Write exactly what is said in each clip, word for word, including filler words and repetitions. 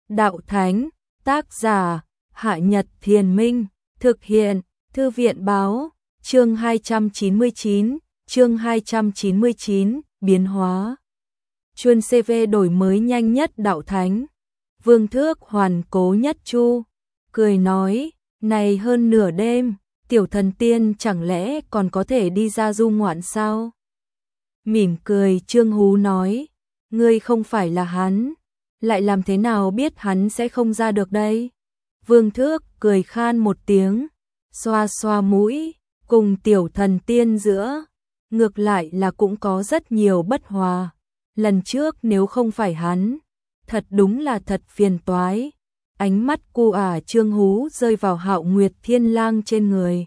đạo thánh, tác giả, Hạ Nhật Thiền Minh, thực hiện, Thư viện báo, chương hai trăm chín mươi chín, chương hai trăm chín mươi chín, biến hóa. Chuân xê vê đổi mới nhanh nhất đạo thánh. Vương Thước hoàn cố nhất chu, cười nói, này hơn nửa đêm, tiểu thần tiên chẳng lẽ còn có thể đi ra du ngoạn sao? Mỉm cười Trương Hú nói, ngươi không phải là hắn, lại làm thế nào biết hắn sẽ không ra được đây? Vương Thước cười khan một tiếng, xoa xoa mũi, cùng tiểu thần tiên giữa, ngược lại là cũng có rất nhiều bất hòa. Lần trước nếu không phải hắn, thật đúng là thật phiền toái. Ánh mắt cu ả Trương Hú rơi vào Hạo Nguyệt Thiên Lang trên người.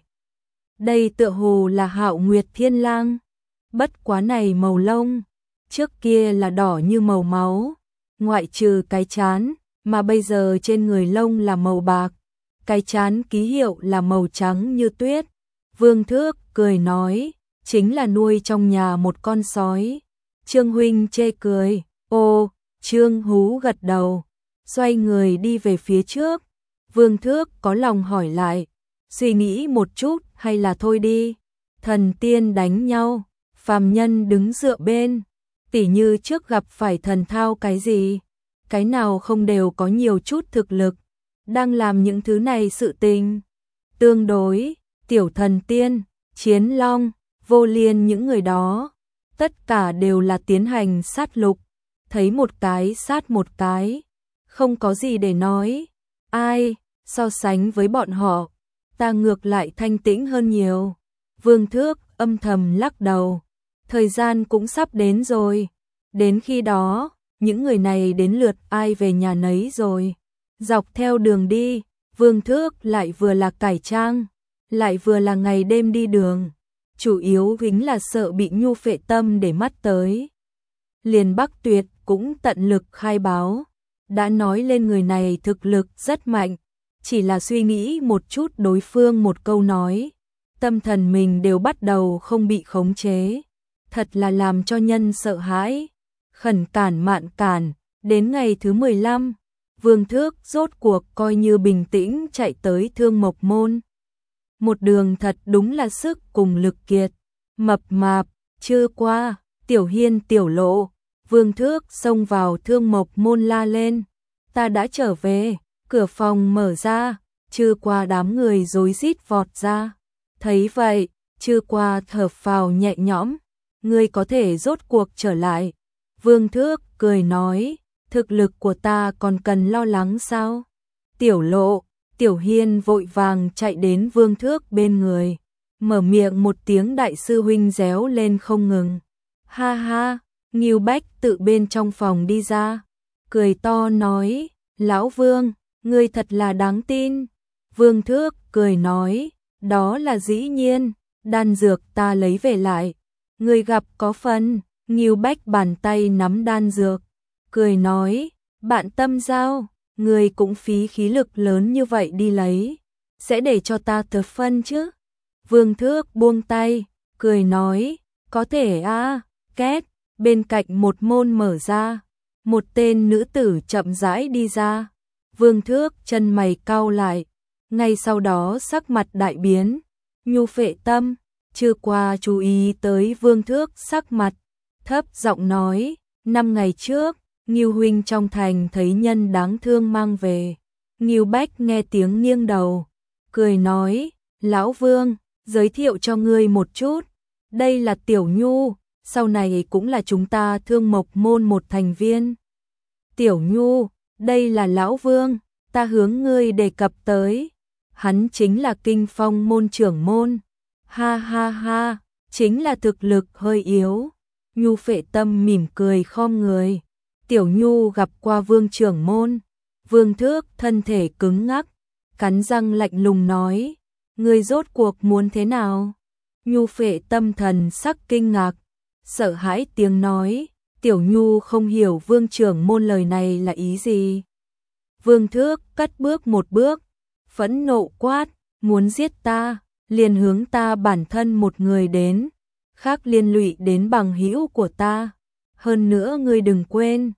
Đây tựa hồ là Hạo Nguyệt Thiên Lang, bất quá này màu lông, trước kia là đỏ như màu máu, ngoại trừ cái trán, mà bây giờ trên người lông là màu bạc, cái trán ký hiệu là màu trắng như tuyết. Vương Thước cười nói, chính là nuôi trong nhà một con sói. Trương huynh chê cười, ô, Trương Hú gật đầu, xoay người đi về phía trước. Vương Thước có lòng hỏi lại, suy nghĩ một chút hay là thôi đi, thần tiên đánh nhau, phàm nhân đứng dựa bên, tỉ như trước gặp phải thần thao cái gì, cái nào không đều có nhiều chút thực lực, đang làm những thứ này sự tình. Tương đối, tiểu thần tiên, chiến long, vô liên những người đó, tất cả đều là tiến hành sát lục, thấy một cái sát một cái, không có gì để nói. Ai, so sánh với bọn họ, ta ngược lại thanh tĩnh hơn nhiều. Vương Thước âm thầm lắc đầu, thời gian cũng sắp đến rồi, đến khi đó, những người này đến lượt ai về nhà nấy rồi. Dọc theo đường đi, Vương Thước lại vừa là cải trang, lại vừa là ngày đêm đi đường, chủ yếu chính là sợ bị Nhu Phệ Tâm để mắt tới. Liền Bắc Tuyệt cũng tận lực khai báo, đã nói lên người này thực lực rất mạnh, chỉ là suy nghĩ một chút đối phương một câu nói, tâm thần mình đều bắt đầu không bị khống chế, thật là làm cho nhân sợ hãi. Khẩn cản mạn cản, đến ngày thứ mười lăm, Vương Thước rốt cuộc coi như bình tĩnh chạy tới Thương Mộc Môn. Một đường thật đúng là sức cùng lực kiệt, mập mạp, chưa qua, tiểu hiên tiểu lộ. Vương Thước xông vào Thương Mộc Môn la lên, ta đã trở về. Cửa phòng mở ra, chưa qua đám người rối rít vọt ra. Thấy vậy, chưa qua thở phào nhẹ nhõm, ngươi có thể rốt cuộc trở lại. Vương Thước cười nói, thực lực của ta còn cần lo lắng sao? Tiểu lộ, tiểu hiên vội vàng chạy đến Vương Thước bên người, mở miệng một tiếng đại sư huynh réo lên không ngừng. Ha ha, Ngưu Bách tự bên trong phòng đi ra, cười to nói, lão Vương, ngươi thật là đáng tin. Vương Thước cười nói, đó là dĩ nhiên, đan dược ta lấy về lại, ngươi gặp có phần. Ngưu Bách bàn tay nắm đan dược, cười nói, bạn tâm giao, ngươi cũng phí khí lực lớn như vậy đi lấy, sẽ để cho ta thờ phân chứ? Vương Thước buông tay, cười nói, có thể a. Két, bên cạnh một môn mở ra, một tên nữ tử chậm rãi đi ra. Vương Thước chân mày cau lại, ngay sau đó sắc mặt đại biến. Nhu Phệ Tâm, chưa qua chú ý tới Vương Thước sắc mặt, thấp giọng nói, năm ngày trước, Ngưu huynh trong thành thấy nhân đáng thương mang về. Ngưu Bách nghe tiếng nghiêng đầu, cười nói, lão Vương, giới thiệu cho ngươi một chút, đây là Tiểu Nhu, sau này cũng là chúng ta Thương Mộc Môn một thành viên. Tiểu Nhu, đây là lão Vương, ta hướng ngươi đề cập tới, hắn chính là Kinh Phong môn trưởng môn. Ha ha ha, chính là thực lực hơi yếu. Nhu Phệ Tâm mỉm cười khom người. Tiểu Nhu gặp qua Vương trưởng môn. Vương Thước thân thể cứng ngắc, cắn răng lạnh lùng nói, ngươi rốt cuộc muốn thế nào? Nhu Phệ Tâm thần sắc kinh ngạc, sợ hãi tiếng nói, Tiểu Nhu không hiểu Vương trưởng môn lời này là ý gì. Vương Thước cất bước một bước, phẫn nộ quát, muốn giết ta, liền hướng ta bản thân một người đến, khác liên lụy đến bằng hữu của ta. Hơn nữa ngươi đừng quên,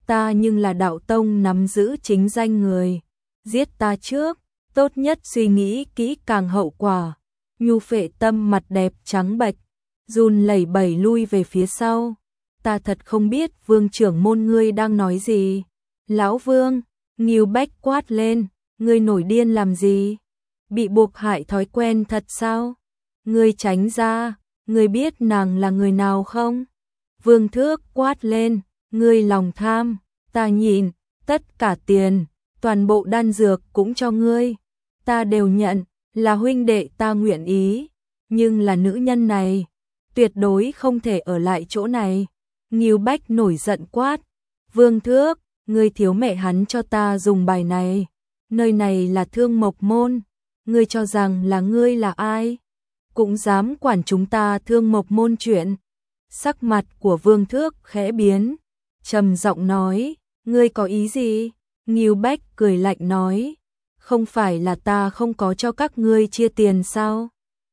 ta nhưng là đạo tông nắm giữ chính danh người, giết ta trước, tốt nhất suy nghĩ kỹ càng hậu quả. Nhu Phệ Tâm mặt đẹp trắng bệch, run lẩy bẩy lui về phía sau. Ta thật không biết Vương trưởng môn ngươi đang nói gì. Lão Vương, Ngưu Bách quát lên, ngươi nổi điên làm gì? Bị buộc hại thói quen thật sao? Ngươi tránh ra, ngươi biết nàng là người nào không? Vương Thước quát lên, ngươi lòng tham, ta nhìn, tất cả tiền, toàn bộ đan dược cũng cho ngươi. Ta đều nhận, là huynh đệ ta nguyện ý, nhưng là nữ nhân này, tuyệt đối không thể ở lại chỗ này. Ngưu Bách nổi giận quát, Vương Thước, ngươi thiếu mẹ hắn cho ta dùng bài này, nơi này là Thương Mộc Môn, ngươi cho rằng là ngươi là ai? Cũng dám quản chúng ta Thương Mộc Môn chuyện. Sắc mặt của Vương Thước khẽ biến, trầm giọng nói, ngươi có ý gì? Ngưu Bách cười lạnh nói, không phải là ta không có cho các ngươi chia tiền sao?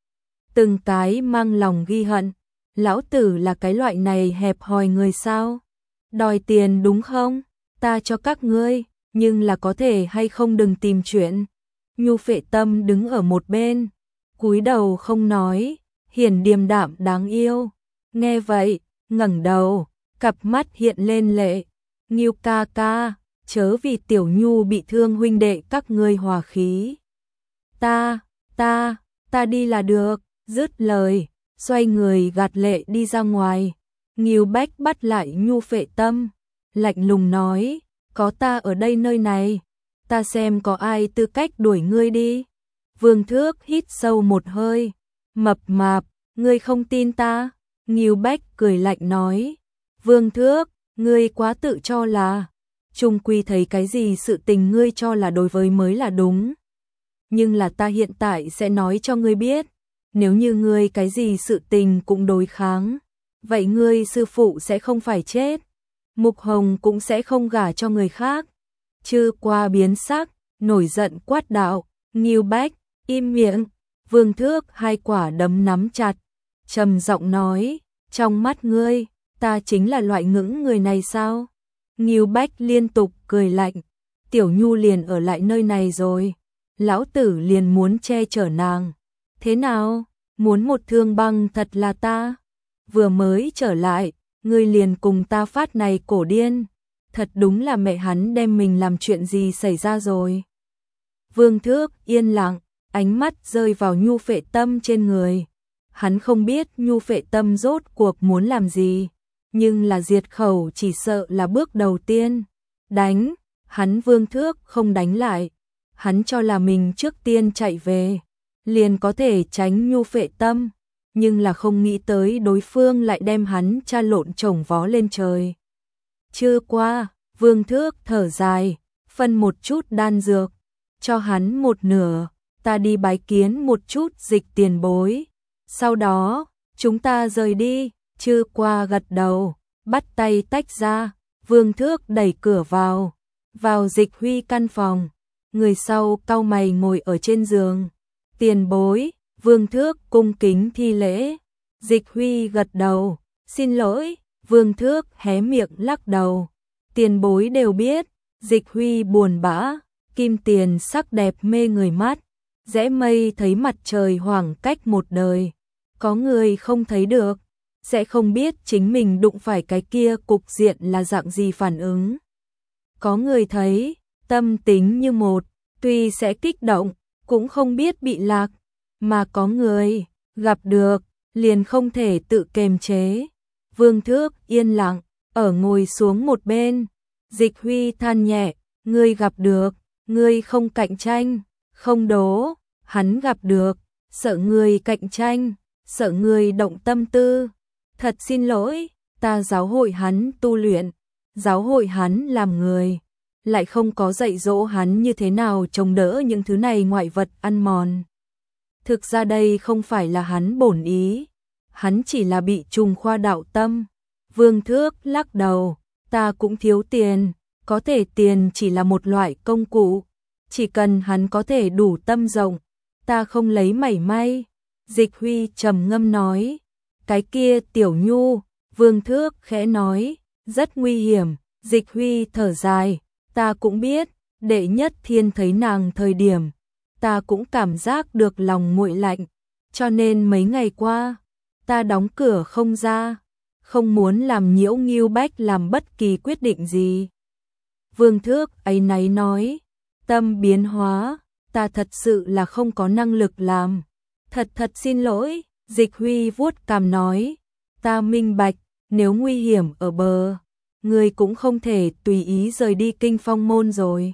Từng cái mang lòng ghi hận, lão tử là cái loại này hẹp hòi người sao? Đòi tiền đúng không? Ta cho các ngươi, nhưng là có thể hay không đừng tìm chuyện. Nhu Phệ Tâm đứng ở một bên, cúi đầu không nói, hiển điềm đạm đáng yêu. Nghe vậy, ngẩng đầu, cặp mắt hiện lên lệ. Ngưu ca ca, chớ vì tiểu Nhu bị thương huynh đệ các ngươi hòa khí. Ta, ta, ta đi là được, dứt lời, xoay người gạt lệ đi ra ngoài. Ngưu Bách bắt lại Nhu Phệ Tâm, lạnh lùng nói, có ta ở đây nơi này, ta xem có ai tư cách đuổi ngươi đi. Vương Thước hít sâu một hơi, mập mạp, ngươi không tin ta? Ngưu Bách cười lạnh nói, Vương Thước, ngươi quá tự cho là, chung quy thấy cái gì sự tình ngươi cho là đối với mới là đúng. Nhưng là ta hiện tại sẽ nói cho ngươi biết, nếu như ngươi cái gì sự tình cũng đối kháng, vậy ngươi sư phụ sẽ không phải chết, Mục Hồng cũng sẽ không gả cho người khác. Chư Qua biến sắc, nổi giận quát đạo, Ngưu Bách, im miệng. Vương Thước hai quả đấm nắm chặt, trầm giọng nói, trong mắt ngươi, ta chính là loại ngững người này sao? Ngưu Bách liên tục cười lạnh, tiểu Nhu liền ở lại nơi này rồi, lão tử liền muốn che chở nàng. Thế nào, muốn một thương băng thật là ta? Vừa mới trở lại, ngươi liền cùng ta phát này cổ điên, thật đúng là mẹ hắn đem mình làm chuyện gì xảy ra rồi. Vương Thước yên lặng, ánh mắt rơi vào Nhu Phệ Tâm trên người. Hắn không biết Nhu Phệ Tâm rốt cuộc muốn làm gì, nhưng là diệt khẩu chỉ sợ là bước đầu tiên. Đánh, hắn Vương Thước không đánh lại, hắn cho là mình trước tiên chạy về, liền có thể tránh Nhu Phệ Tâm, nhưng là không nghĩ tới đối phương lại đem hắn cha lộn chồng vó lên trời. Chưa qua, Vương Thước thở dài, phân một chút đan dược, cho hắn một nửa, ta đi bái kiến một chút Dịch tiền bối. Sau đó, chúng ta rời đi. Chư Qua gật đầu, bắt tay tách ra, Vương Thước đẩy cửa vào, vào Dịch Huy căn phòng. Người sau cau mày ngồi ở trên giường. Tiền bối, Vương Thước cung kính thi lễ. Dịch Huy gật đầu, xin lỗi. Vương Thước hé miệng lắc đầu. Tiền bối đều biết. Dịch Huy buồn bã, kim tiền sắc đẹp mê người mắt, rẽ mây thấy mặt trời khoảng cách một đời. Có người không thấy được, sẽ không biết chính mình đụng phải cái kia cục diện là dạng gì phản ứng. Có người thấy, tâm tính như một, tuy sẽ kích động, cũng không biết bị lạc, mà có người, gặp được, liền không thể tự kềm chế. Vương Thước yên lặng, ở ngồi xuống một bên. Dịch Huy than nhẹ, ngươi gặp được, ngươi không cạnh tranh, không đố, hắn gặp được, sợ ngươi cạnh tranh, sợ ngươi động tâm tư. Thật xin lỗi, ta giáo hội hắn tu luyện, giáo hội hắn làm người, lại không có dạy dỗ hắn như thế nào chống đỡ những thứ này ngoại vật ăn mòn. Thực ra đây không phải là hắn bổn ý, hắn chỉ là bị trùng khoa đạo tâm. Vương Thước lắc đầu, ta cũng thiếu tiền, có thể tiền chỉ là một loại công cụ, chỉ cần hắn có thể đủ tâm rộng, ta không lấy mảy may. Dịch Huy trầm ngâm nói, cái kia tiểu Nhu. Vương Thước khẽ nói, rất nguy hiểm. Dịch Huy thở dài, ta cũng biết, Đệ Nhất Thiên thấy nàng thời điểm, ta cũng cảm giác được lòng nguội lạnh, cho nên mấy ngày qua, ta đóng cửa không ra, không muốn làm nhiễu Ngưu Bách làm bất kỳ quyết định gì. Vương Thước áy náy nói, tâm biến hóa, ta thật sự là không có năng lực làm. Thật thật xin lỗi, Dịch Huy vuốt cằm nói, ta minh bạch, nếu nguy hiểm ở bờ, người cũng không thể tùy ý rời đi Kinh Phong môn rồi.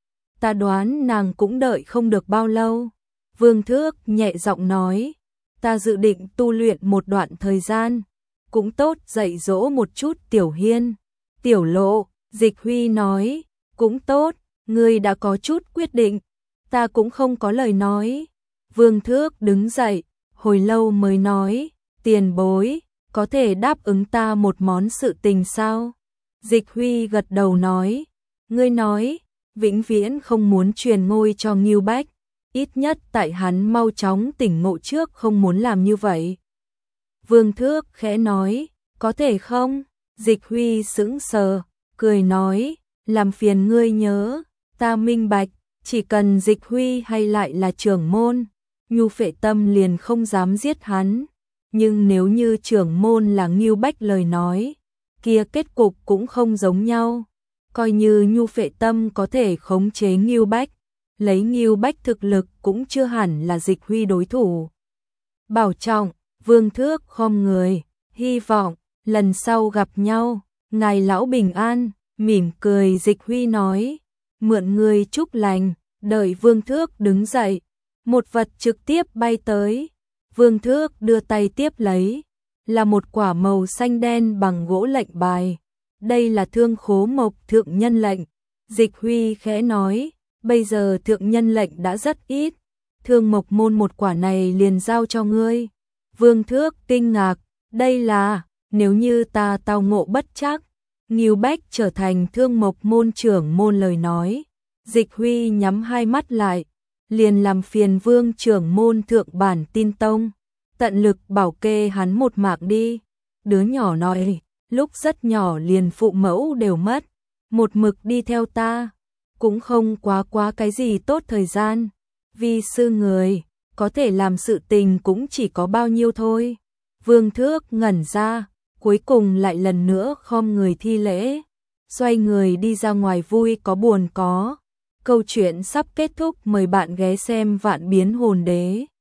Ta đoán nàng cũng đợi không được bao lâu. Vương Thước nhẹ giọng nói, ta dự định tu luyện một đoạn thời gian, cũng tốt dạy dỗ một chút Tiểu Hiên. Tiểu Lộ, Dịch Huy nói, cũng tốt, ngươi đã có chút quyết định, ta cũng không có lời nói. Vương Thước đứng dậy, hồi lâu mới nói, tiền bối, có thể đáp ứng ta một món sự tình sao? Dịch Huy gật đầu nói, ngươi nói, vĩnh viễn không muốn truyền ngôi cho Ngưu Bách, ít nhất tại hắn mau chóng tỉnh ngộ trước không muốn làm như vậy. Vương Thước khẽ nói, có thể không? Dịch Huy sững sờ, cười nói, làm phiền ngươi nhớ, ta minh bạch, chỉ cần Dịch Huy hay lại là trưởng môn, Nhu Phệ Tâm liền không dám giết hắn, nhưng nếu như trưởng môn là Ngưu Bách lời nói, kia kết cục cũng không giống nhau. Coi như Nhu Phệ Tâm có thể khống chế Ngưu Bách, lấy Ngưu Bách thực lực cũng chưa hẳn là Dịch Huy đối thủ. Bảo trọng, Vương Thước khom người, hy vọng lần sau gặp nhau, ngài lão bình an. Mỉm cười Dịch Huy nói, mượn người chúc lành. Đợi Vương Thước đứng dậy, một vật trực tiếp bay tới. Vương Thước đưa tay tiếp lấy, là một quả màu xanh đen bằng gỗ lệnh bài. Đây là Thương Khố Mộc thượng nhân lệnh. Dịch Huy khẽ nói, bây giờ thượng nhân lệnh đã rất ít, Thương Mộc môn một quả này liền giao cho ngươi. Vương Thước kinh ngạc, đây là, nếu như ta tao ngộ bất chắc, Ngưu Bách trở thành Thương Mộc môn trưởng môn lời nói. Dịch Huy nhắm hai mắt lại, liền làm phiền Vương trưởng môn thượng bản tin tông, tận lực bảo kê hắn một mạng đi. Đứa nhỏ nói, lúc rất nhỏ liền phụ mẫu đều mất, một mực đi theo ta, cũng không quá quá cái gì tốt thời gian. Vi sư người, có thể làm sự tình cũng chỉ có bao nhiêu thôi. Vương Thước ngẩn ra, cuối cùng lại lần nữa khom người thi lễ, xoay người đi ra ngoài. Vui có buồn có. Câu chuyện sắp kết thúc, mời bạn ghé xem Vạn Biến Hồn Đế.